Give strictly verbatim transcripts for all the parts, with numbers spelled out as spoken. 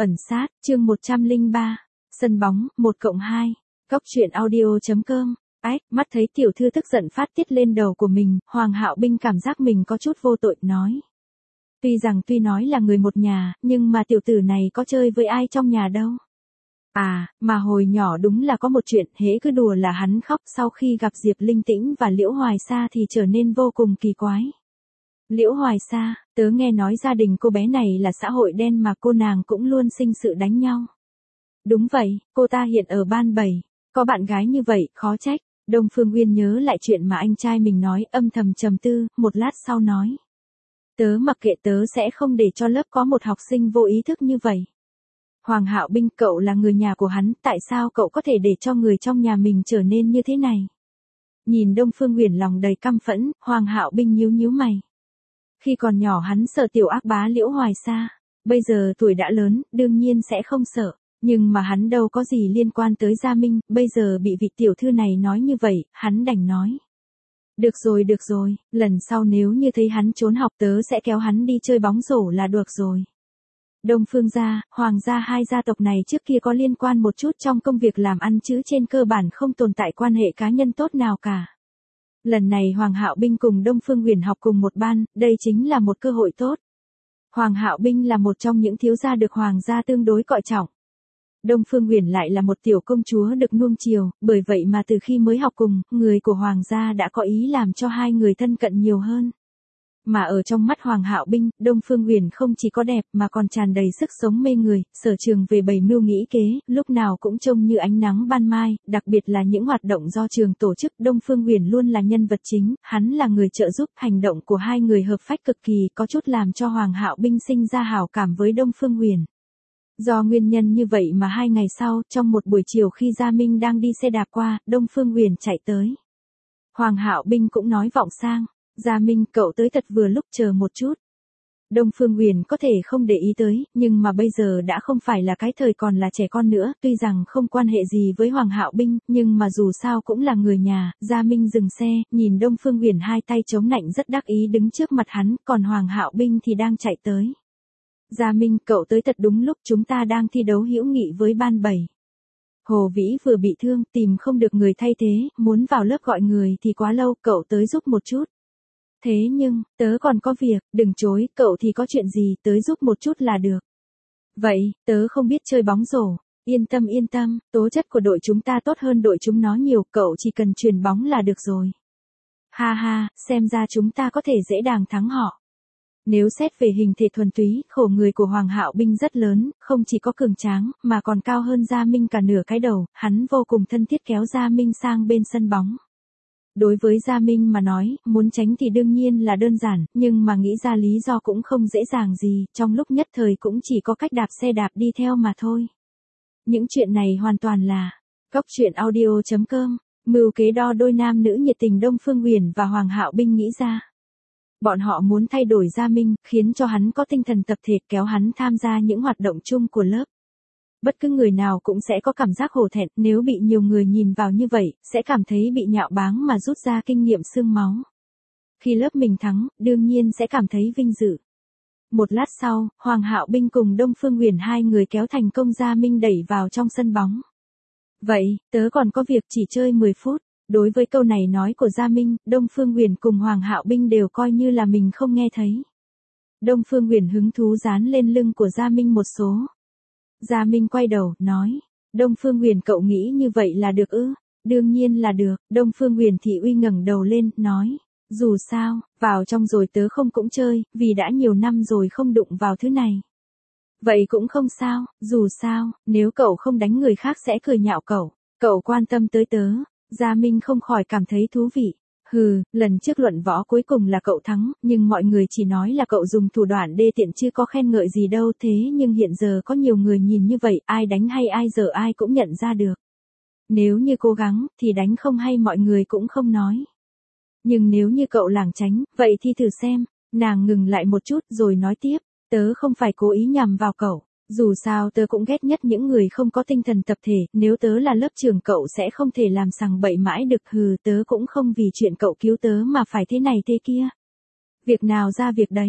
Ẩn sát, chương một trăm lẻ ba, sân bóng, một cộng hai, Cóc truyện audio chấm com. Ách, mắt thấy tiểu thư tức giận phát tiết lên đầu của mình, Hoàng Hạo Binh cảm giác mình có chút vô tội, nói. Tuy rằng tuy nói là người một nhà, nhưng mà tiểu tử này có chơi với ai trong nhà đâu. À, mà hồi nhỏ đúng là có một chuyện, hễ cứ đùa là hắn khóc, sau khi gặp Diệp Linh Tĩnh và Liễu Hoài Sa thì trở nên vô cùng kỳ quái. Liễu Hoài Sa, tớ nghe nói gia đình cô bé này là xã hội đen mà cô nàng cũng luôn sinh sự đánh nhau. Đúng vậy, cô ta hiện ở ban bảy, có bạn gái như vậy, khó trách. Đông Phương Uyên nhớ lại chuyện mà anh trai mình nói, âm thầm trầm tư, một lát sau nói. Tớ mặc kệ, tớ sẽ không để cho lớp có một học sinh vô ý thức như vậy. Hoàng Hạo Binh, cậu là người nhà của hắn, tại sao cậu có thể để cho người trong nhà mình trở nên như thế này? Nhìn Đông Phương Uyển lòng đầy căm phẫn, Hoàng Hạo Binh nhíu nhíu mày. Khi còn nhỏ hắn sợ tiểu ác bá Liễu Hoài Sa, bây giờ tuổi đã lớn, đương nhiên sẽ không sợ, nhưng mà hắn đâu có gì liên quan tới Gia Minh, bây giờ bị vị tiểu thư này nói như vậy, hắn đành nói. Được rồi được rồi, lần sau nếu như thấy hắn trốn học tớ sẽ kéo hắn đi chơi bóng rổ là được rồi. Đông Phương gia, Hoàng gia, hai gia tộc này trước kia có liên quan một chút trong công việc làm ăn chứ trên cơ bản không tồn tại quan hệ cá nhân tốt nào cả. Lần này Hoàng Hạo Binh cùng Đông Phương Uyển học cùng một ban, đây chính là một cơ hội tốt. Hoàng Hạo Binh là một trong những thiếu gia được Hoàng gia tương đối coi trọng. Đông Phương Uyển lại là một tiểu công chúa được nuông chiều, bởi vậy mà từ khi mới học cùng, người của Hoàng gia đã có ý làm cho hai người thân cận nhiều hơn. Mà ở trong mắt Hoàng Hạo Binh, Đông Phương Uyển không chỉ có đẹp mà còn tràn đầy sức sống mê người, sở trường về bày mưu nghĩ kế, lúc nào cũng trông như ánh nắng ban mai, đặc biệt là những hoạt động do trường tổ chức, Đông Phương Uyển luôn là nhân vật chính, hắn là người trợ giúp, hành động của hai người hợp phách cực kỳ, có chút làm cho Hoàng Hạo Binh sinh ra hảo cảm với Đông Phương Uyển. Do nguyên nhân như vậy mà hai ngày sau, trong một buổi chiều khi Gia Minh đang đi xe đạp qua, Đông Phương Uyển chạy tới. Hoàng Hạo Binh cũng nói vọng sang. Gia Minh, cậu tới thật vừa lúc, chờ một chút. Đông Phương Uyển có thể không để ý tới, nhưng mà bây giờ đã không phải là cái thời còn là trẻ con nữa, tuy rằng không quan hệ gì với Hoàng Hạo Binh, nhưng mà dù sao cũng là người nhà. Gia Minh dừng xe, nhìn Đông Phương Uyển hai tay chống nạnh rất đắc ý đứng trước mặt hắn, còn Hoàng Hạo Binh thì đang chạy tới. Gia Minh, cậu tới thật đúng lúc, chúng ta đang thi đấu hữu nghị với ban bảy. Hồ Vĩ vừa bị thương, tìm không được người thay thế, muốn vào lớp gọi người thì quá lâu, cậu tới giúp một chút. Thế nhưng, tớ còn có việc, đừng chối, cậu thì có chuyện gì, tới giúp một chút là được. Vậy, tớ không biết chơi bóng rổ, yên tâm yên tâm, tố chất của đội chúng ta tốt hơn đội chúng nó nhiều, cậu chỉ cần chuyền bóng là được rồi. Ha ha, xem ra chúng ta có thể dễ dàng thắng họ. Nếu xét về hình thể thuần túy, khổ người của Hoàng Hạo Binh rất lớn, không chỉ có cường tráng, mà còn cao hơn Gia Minh cả nửa cái đầu, hắn vô cùng thân thiết kéo Gia Minh sang bên sân bóng. Đối với Gia Minh mà nói, muốn tránh thì đương nhiên là đơn giản, nhưng mà nghĩ ra lý do cũng không dễ dàng gì, trong lúc nhất thời cũng chỉ có cách đạp xe đạp đi theo mà thôi. Những chuyện này hoàn toàn là Cóc truyện audio chấm com, mưu kế đo đôi nam nữ nhiệt tình Đông Phương Uyển và Hoàng Hạo Binh nghĩ ra. Bọn họ muốn thay đổi Gia Minh, khiến cho hắn có tinh thần tập thể, kéo hắn tham gia những hoạt động chung của lớp. Bất cứ người nào cũng sẽ có cảm giác hổ thẹn, nếu bị nhiều người nhìn vào như vậy, sẽ cảm thấy bị nhạo báng mà rút ra kinh nghiệm xương máu. Khi lớp mình thắng, đương nhiên sẽ cảm thấy vinh dự. Một lát sau, Hoàng Hạo Binh cùng Đông Phương Uyển hai người kéo thành công Gia Minh đẩy vào trong sân bóng. Vậy, tớ còn có việc, chỉ chơi mười phút. Đối với câu này nói của Gia Minh, Đông Phương Uyển cùng Hoàng Hạo Binh đều coi như là mình không nghe thấy. Đông Phương Uyển hứng thú dán lên lưng của Gia Minh một số. Gia Minh quay đầu, nói, Đông Phương Uyển, cậu nghĩ như vậy là được ư? Đương nhiên là được. Đông Phương Uyển thị uy ngẩng đầu lên, nói, dù sao, vào trong rồi tớ không cũng chơi, vì đã nhiều năm rồi không đụng vào thứ này. Vậy cũng không sao, dù sao, nếu cậu không đánh người khác sẽ cười nhạo cậu, cậu quan tâm tới tớ. Gia Minh không khỏi cảm thấy thú vị. Hừ, lần trước luận võ cuối cùng là cậu thắng, nhưng mọi người chỉ nói là cậu dùng thủ đoạn đê tiện chứ có khen ngợi gì đâu, thế nhưng hiện giờ có nhiều người nhìn như vậy, ai đánh hay ai dở ai cũng nhận ra được. Nếu như cố gắng, thì đánh không hay mọi người cũng không nói. Nhưng nếu như cậu lảng tránh, vậy thì thử xem. Nàng ngừng lại một chút rồi nói tiếp, tớ không phải cố ý nhằm vào cậu. Dù sao tớ cũng ghét nhất những người không có tinh thần tập thể, nếu tớ là lớp trưởng cậu sẽ không thể làm sằng bậy mãi được, hừ, tớ cũng không vì chuyện cậu cứu tớ mà phải thế này thế kia. Việc nào ra việc đấy.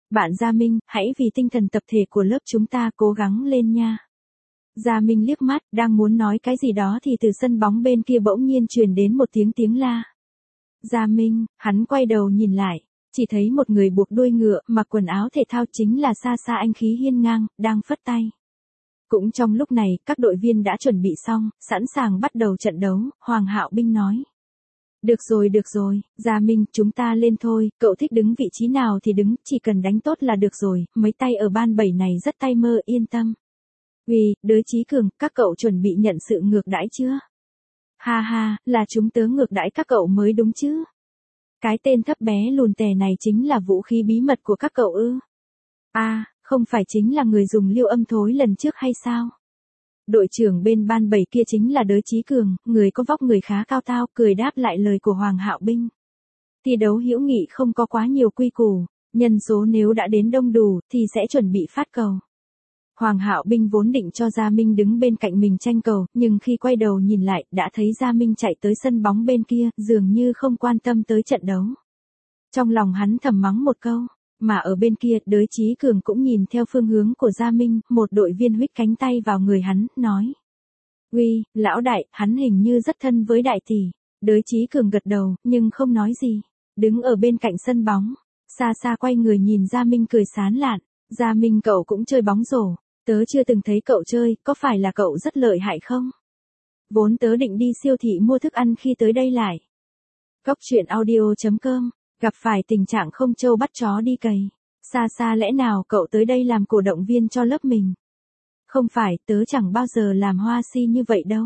Bạn Gia Minh, hãy vì tinh thần tập thể của lớp chúng ta cố gắng lên nha. Gia Minh liếc mắt, đang muốn nói cái gì đó thì từ sân bóng bên kia bỗng nhiên truyền đến một tiếng tiếng la. Gia Minh, hắn quay đầu nhìn lại, chỉ thấy một người buộc đuôi ngựa, mặc quần áo thể thao chính là Sa Sa anh khí hiên ngang, đang phất tay. Cũng trong lúc này, các đội viên đã chuẩn bị xong, sẵn sàng bắt đầu trận đấu, Hoàng Hạo Binh nói. Được rồi được rồi, Gia Minh, chúng ta lên thôi, cậu thích đứng vị trí nào thì đứng, chỉ cần đánh tốt là được rồi, mấy tay ở ban bảy này rất tay mơ, yên tâm. Uy, Đới Chí Cường, các cậu chuẩn bị nhận sự ngược đãi chưa? Ha ha, là chúng tớ ngược đãi các cậu mới đúng chứ. Cái tên thấp bé lùn tè này chính là vũ khí bí mật của các cậu ư? À, không phải chính là người dùng liêu âm thối lần trước hay sao? Đội trưởng bên ban bảy kia chính là Đới Chí Cường, người có vóc người khá cao tao, cười đáp lại lời của Hoàng Hạo Binh. Thi đấu hữu nghị không có quá nhiều quy củ, nhân số nếu đã đến đông đủ thì sẽ chuẩn bị phát cầu. Hoàng Hạo Binh vốn định cho Gia Minh đứng bên cạnh mình tranh cầu, nhưng khi quay đầu nhìn lại, đã thấy Gia Minh chạy tới sân bóng bên kia, dường như không quan tâm tới trận đấu. Trong lòng hắn thầm mắng một câu, mà ở bên kia, Đới Chí Cường cũng nhìn theo phương hướng của Gia Minh, một đội viên huých cánh tay vào người hắn, nói. Uy, lão đại, hắn hình như rất thân với đại tỷ. Đới Chí Cường gật đầu, nhưng không nói gì. Đứng ở bên cạnh sân bóng, xa xa quay người nhìn Gia Minh cười sán lạn. Gia Minh, cậu cũng chơi bóng rổ. Tớ chưa từng thấy cậu chơi, có phải là cậu rất lợi hại không? Vốn tớ định đi siêu thị mua thức ăn khi tới đây lại. Cóc truyện audio chấm com, gặp phải tình trạng không trâu bắt chó đi cày. Xa xa lẽ nào cậu tới đây làm cổ động viên cho lớp mình? Không phải, tớ chẳng bao giờ làm hoa si như vậy đâu.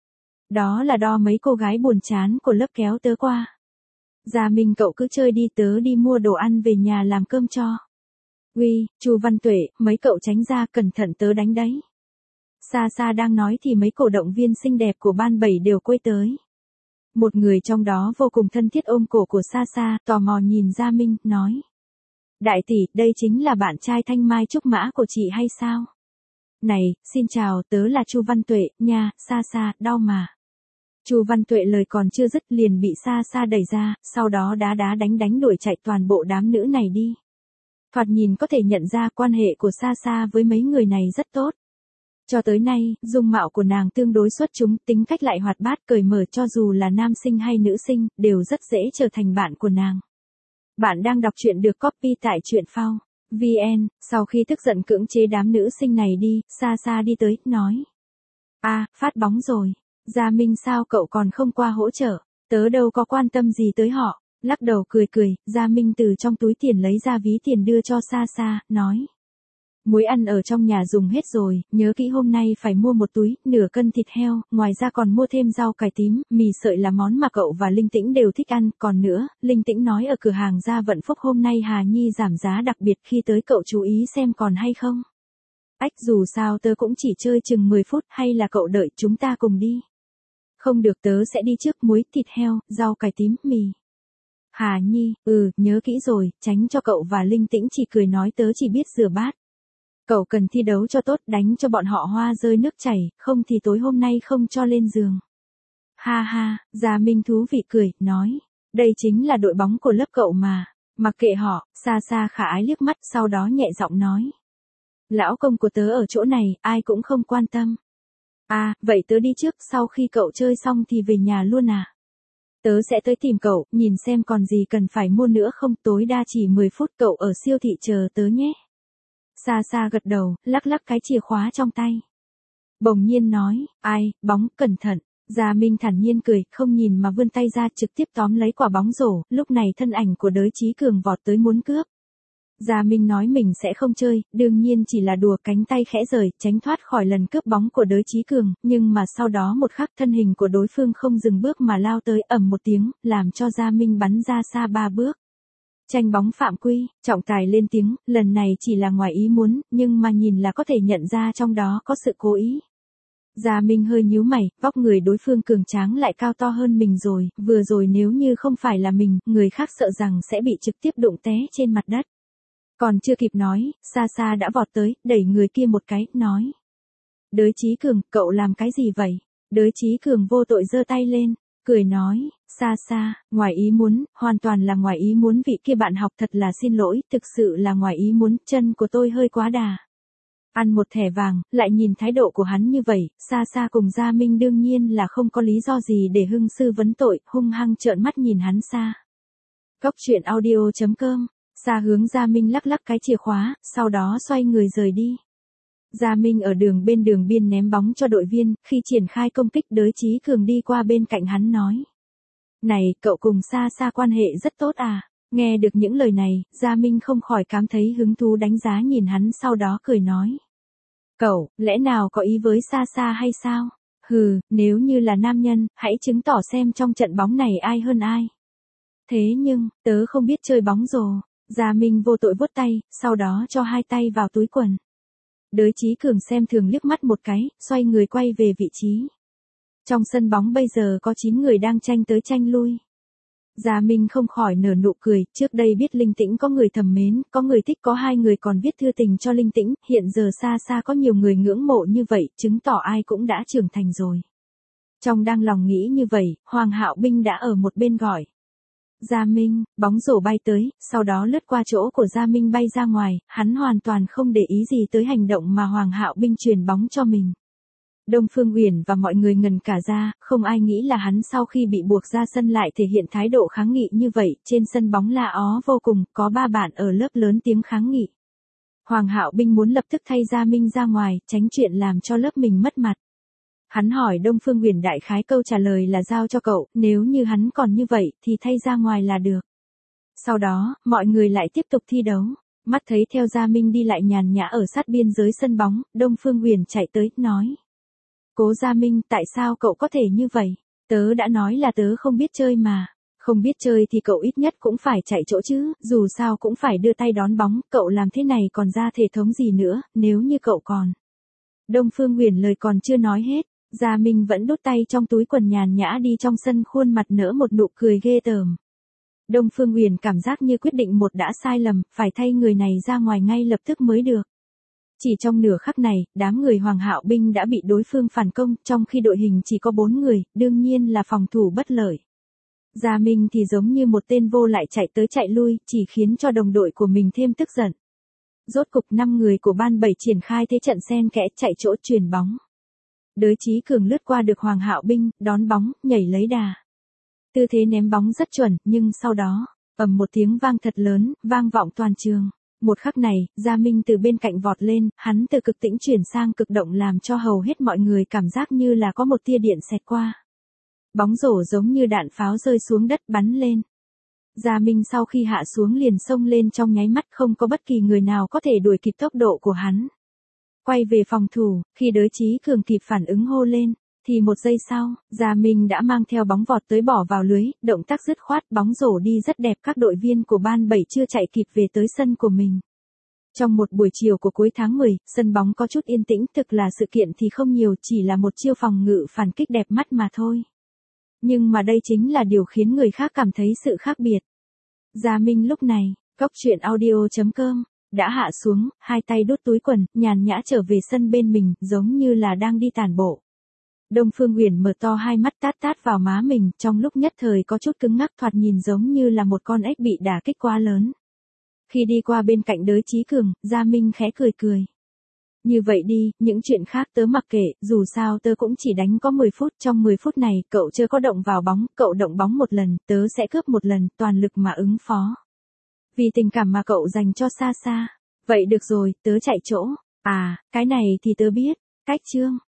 Đó là đo mấy cô gái buồn chán của lớp kéo tớ qua. Gia Minh, cậu cứ chơi đi, tớ đi mua đồ ăn về nhà làm cơm cho. Uy, Chu Văn Tuệ, mấy cậu tránh ra, cẩn thận tớ đánh đấy. Xa xa đang nói thì mấy cổ động viên xinh đẹp của ban bảy đều quay tới. Một người trong đó vô cùng thân thiết ôm cổ của Sa Sa, tò mò nhìn Gia Minh, nói. Đại tỷ, đây chính là bạn trai thanh mai trúc mã của chị hay sao? Này, xin chào, tớ là Chu Văn Tuệ, nha, Sa Sa, đau mà. Chu Văn Tuệ lời còn chưa dứt liền bị Sa Sa đẩy ra, sau đó đá đá đánh đánh đuổi chạy toàn bộ đám nữ này đi. Thoạt nhìn có thể nhận ra quan hệ của Sa Sa với mấy người này rất tốt. Cho tới nay, dung mạo của nàng tương đối xuất chúng, tính cách lại hoạt bát cởi mở, cho dù là nam sinh hay nữ sinh, đều rất dễ trở thành bạn của nàng. Bạn đang đọc truyện được copy tại truyện phao chấm vn, sau khi tức giận cưỡng chế đám nữ sinh này đi, Sa Sa đi tới, nói. À, phát bóng rồi. Gia Minh, sao cậu còn không qua hỗ trợ? Tớ đâu có quan tâm gì tới họ. Lắc đầu cười cười, Gia Minh từ trong túi tiền lấy ra ví tiền đưa cho Sa Sa, nói. Muối ăn ở trong nhà dùng hết rồi, nhớ kỹ hôm nay phải mua một túi, nửa cân thịt heo, ngoài ra còn mua thêm rau cải tím, mì sợi là món mà cậu và Linh Tĩnh đều thích ăn, còn nữa, Linh Tĩnh nói ở cửa hàng Gia Vận Phúc hôm nay Hà Nhi giảm giá đặc biệt, khi tới cậu chú ý xem còn hay không. Ách, dù sao tớ cũng chỉ chơi chừng mười phút, hay là cậu đợi chúng ta cùng đi. Không được, tớ sẽ đi trước, muối, thịt heo, rau cải tím, mì. Hà Nhi, ừ, nhớ kỹ rồi, tránh cho cậu và Linh Tĩnh chỉ cười nói tớ chỉ biết rửa bát. Cậu cần thi đấu cho tốt, đánh cho bọn họ hoa rơi nước chảy, không thì tối hôm nay không cho lên giường. Ha ha, Gia Minh thú vị cười, nói, đây chính là đội bóng của lớp cậu mà, mặc kệ họ. Sa Sa khả ái liếc mắt, sau đó nhẹ giọng nói. Lão công của tớ ở chỗ này, ai cũng không quan tâm. À, vậy tớ đi trước, sau khi cậu chơi xong thì về nhà luôn à? Tớ sẽ tới tìm cậu, nhìn xem còn gì cần phải mua nữa không, tối đa chỉ mười phút, cậu ở siêu thị chờ tớ nhé. Sa Sa gật đầu, lắc lắc cái chìa khóa trong tay. Bỗng nhiên nói, ai, bóng, cẩn thận. Gia Minh thản nhiên cười, không nhìn mà vươn tay ra trực tiếp tóm lấy quả bóng rổ, lúc này thân ảnh của Đới Chí Cường vọt tới muốn cướp. Gia Minh nói mình sẽ không chơi, đương nhiên chỉ là đùa, cánh tay khẽ rời, tránh thoát khỏi lần cướp bóng của Đới Chí Cường, nhưng mà sau đó một khắc thân hình của đối phương không dừng bước mà lao tới, ầm một tiếng, làm cho Gia Minh bắn ra xa ba bước. Tranh bóng phạm quy, trọng tài lên tiếng, lần này chỉ là ngoài ý muốn, nhưng mà nhìn là có thể nhận ra trong đó có sự cố ý. Gia Minh hơi nhíu mày, vóc người đối phương cường tráng lại cao to hơn mình rồi, vừa rồi nếu như không phải là mình, người khác sợ rằng sẽ bị trực tiếp đụng té trên mặt đất. Còn chưa kịp nói, Sa Sa đã vọt tới, đẩy người kia một cái, nói. Đới Chí Cường, cậu làm cái gì vậy? Đới Chí Cường vô tội giơ tay lên, cười nói, Xa xa, ngoài ý muốn, hoàn toàn là ngoài ý muốn, vị kia bạn học thật là xin lỗi, thực sự là ngoài ý muốn, chân của tôi hơi quá đà. Ăn một thẻ vàng, lại nhìn thái độ của hắn như vậy, Xa Xa cùng Gia Minh đương nhiên là không có lý do gì để hưng sư vấn tội, hung hăng trợn mắt nhìn hắn Xa. Cốc truyện audio chấm com, Xa hướng Gia Minh lắc lắc cái chìa khóa, sau đó xoay người rời đi. Gia Minh ở đường bên đường biên ném bóng cho đội viên, khi triển khai công kích Đới Chí Cường đi qua bên cạnh hắn nói. Này, cậu cùng Xa Xa quan hệ rất tốt à? Nghe được những lời này, Gia Minh không khỏi cảm thấy hứng thú đánh giá nhìn hắn, sau đó cười nói. Cậu, lẽ nào có ý với Xa Xa hay sao? Hừ, nếu như là nam nhân, hãy chứng tỏ xem trong trận bóng này ai hơn ai. Thế nhưng, tớ không biết chơi bóng rổ. Gia Minh vô tội vuốt tay, sau đó cho hai tay vào túi quần. Đới Chí Cường xem thường liếc mắt một cái, xoay người quay về vị trí. Trong sân bóng bây giờ có chín người đang tranh tới tranh lui. Gia Minh không khỏi nở nụ cười, trước đây biết Linh Tĩnh có người thầm mến, có người thích, có hai người còn viết thư tình cho Linh Tĩnh, hiện giờ Xa Xa có nhiều người ngưỡng mộ như vậy, chứng tỏ ai cũng đã trưởng thành rồi. Trong đang lòng nghĩ như vậy, Hoàng Hạo Binh đã ở một bên gọi. Gia Minh, bóng rổ bay tới, sau đó lướt qua chỗ của Gia Minh bay ra ngoài, hắn hoàn toàn không để ý gì tới hành động mà Hoàng Hạo Binh truyền bóng cho mình. Đông Phương Uyển và mọi người ngần cả ra, không ai nghĩ là hắn sau khi bị buộc ra sân lại thể hiện thái độ kháng nghị như vậy, trên sân bóng la ó vô cùng, có ba bạn ở lớp lớn tiếng kháng nghị. Hoàng Hạo Binh muốn lập tức thay Gia Minh ra ngoài, tránh chuyện làm cho lớp mình mất mặt. Hắn hỏi Đông Phương Uyển đại khái câu trả lời là giao cho cậu, nếu như hắn còn như vậy thì thay ra ngoài là được. Sau đó, mọi người lại tiếp tục thi đấu. Mắt thấy theo Gia Minh đi lại nhàn nhã ở sát biên giới sân bóng, Đông Phương Uyển chạy tới, nói. Cố Gia Minh, tại sao cậu có thể như vậy? Tớ đã nói là tớ không biết chơi mà. Không biết chơi thì cậu ít nhất cũng phải chạy chỗ chứ, dù sao cũng phải đưa tay đón bóng, cậu làm thế này còn ra thể thống gì nữa, nếu như cậu còn. Đông Phương Uyển lời còn chưa nói hết, Gia Minh vẫn đút tay trong túi quần nhàn nhã đi trong sân, khuôn mặt nở một nụ cười ghê tởm. Đông Phương Uyển cảm giác như quyết định một đã sai lầm, phải thay người này ra ngoài ngay lập tức mới được. Chỉ trong nửa khắc này, đám người Hoàng Hạo Binh đã bị đối phương phản công, trong khi đội hình chỉ có bốn người, đương nhiên là phòng thủ bất lợi. Gia Minh thì giống như một tên vô lại chạy tới chạy lui, chỉ khiến cho đồng đội của mình thêm tức giận. Rốt cục năm người của ban bảy triển khai thế trận xen kẽ chạy chỗ truyền bóng. Đới Chí Cường lướt qua được Hoàng Hạo Binh, đón bóng, nhảy lấy đà. Tư thế ném bóng rất chuẩn, nhưng sau đó, ầm một tiếng vang thật lớn, vang vọng toàn trường. Một khắc này, Gia Minh từ bên cạnh vọt lên, hắn từ cực tĩnh chuyển sang cực động làm cho hầu hết mọi người cảm giác như là có một tia điện xẹt qua. Bóng rổ giống như đạn pháo rơi xuống đất bắn lên. Gia Minh sau khi hạ xuống liền xông lên trong nháy mắt, không có bất kỳ người nào có thể đuổi kịp tốc độ của hắn. Quay về phòng thủ, khi Đới Chí Cường kịp phản ứng hô lên, thì một giây sau, Gia Minh đã mang theo bóng vọt tới bỏ vào lưới, động tác dứt khoát, bóng rổ đi rất đẹp, các đội viên của ban bảy chưa chạy kịp về tới sân của mình. Trong một buổi chiều của cuối tháng mười, sân bóng có chút yên tĩnh, thực là sự kiện thì không nhiều, chỉ là một chiêu phòng ngự phản kích đẹp mắt mà thôi. Nhưng mà đây chính là điều khiến người khác cảm thấy sự khác biệt. Gia Minh lúc này, cốc truyện audio chấm com, đã hạ xuống, hai tay đút túi quần, nhàn nhã trở về sân bên mình, giống như là đang đi tản bộ. Đông Phương Uyển mở to hai mắt tát tát vào má mình, trong lúc nhất thời có chút cứng ngắc, thoạt nhìn giống như là một con ếch bị đả kích quá lớn. Khi đi qua bên cạnh Đới Chí Cường, Gia Minh khẽ cười cười. Như vậy đi, những chuyện khác tớ mặc kệ, dù sao tớ cũng chỉ đánh có mười phút, trong mười phút này, cậu chưa có động vào bóng, cậu động bóng một lần, tớ sẽ cướp một lần, toàn lực mà ứng phó. Vì tình cảm mà cậu dành cho Xa Xa. Vậy được rồi, tớ chạy chỗ. À, cái này thì tớ biết. Cách chương.